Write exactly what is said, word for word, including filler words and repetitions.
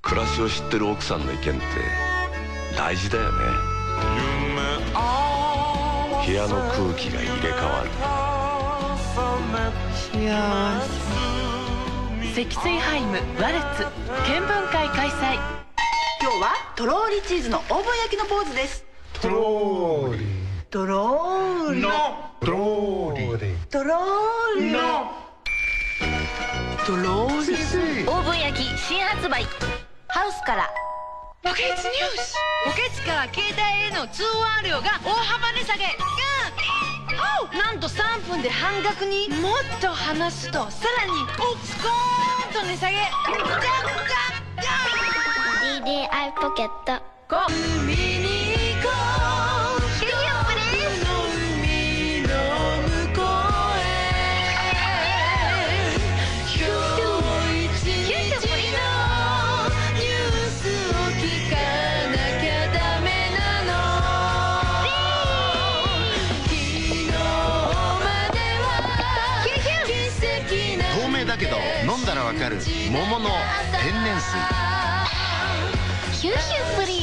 暮らしを知ってる奥さんの意見って大事だよね。部屋の空気が入れ替わる。 幸せ。積水ハイムワルツ見聞会開催。 今日はとろーりチーズのオーブン焼きのポーズです。 とろーりとろーりのとろーりとろーりのとろーりオーブン焼き新発売。ハウスからポケッツニュース。ポケッツから携帯への通話料が大幅値下げ。なんとさんぷんで半額に。もっと話すとさらにスコーンと値下げ。じゃんじゃんじゃんディーディーアイ ポケット。 海に行こう。 ヒューヒュープレイ。 海の向こうへ。今日一日のニュースを聞かなきゃダメなの。昨日までは奇跡な。 透明だけど飲んだらわかる桃の天然水。 ヒューヒュープリ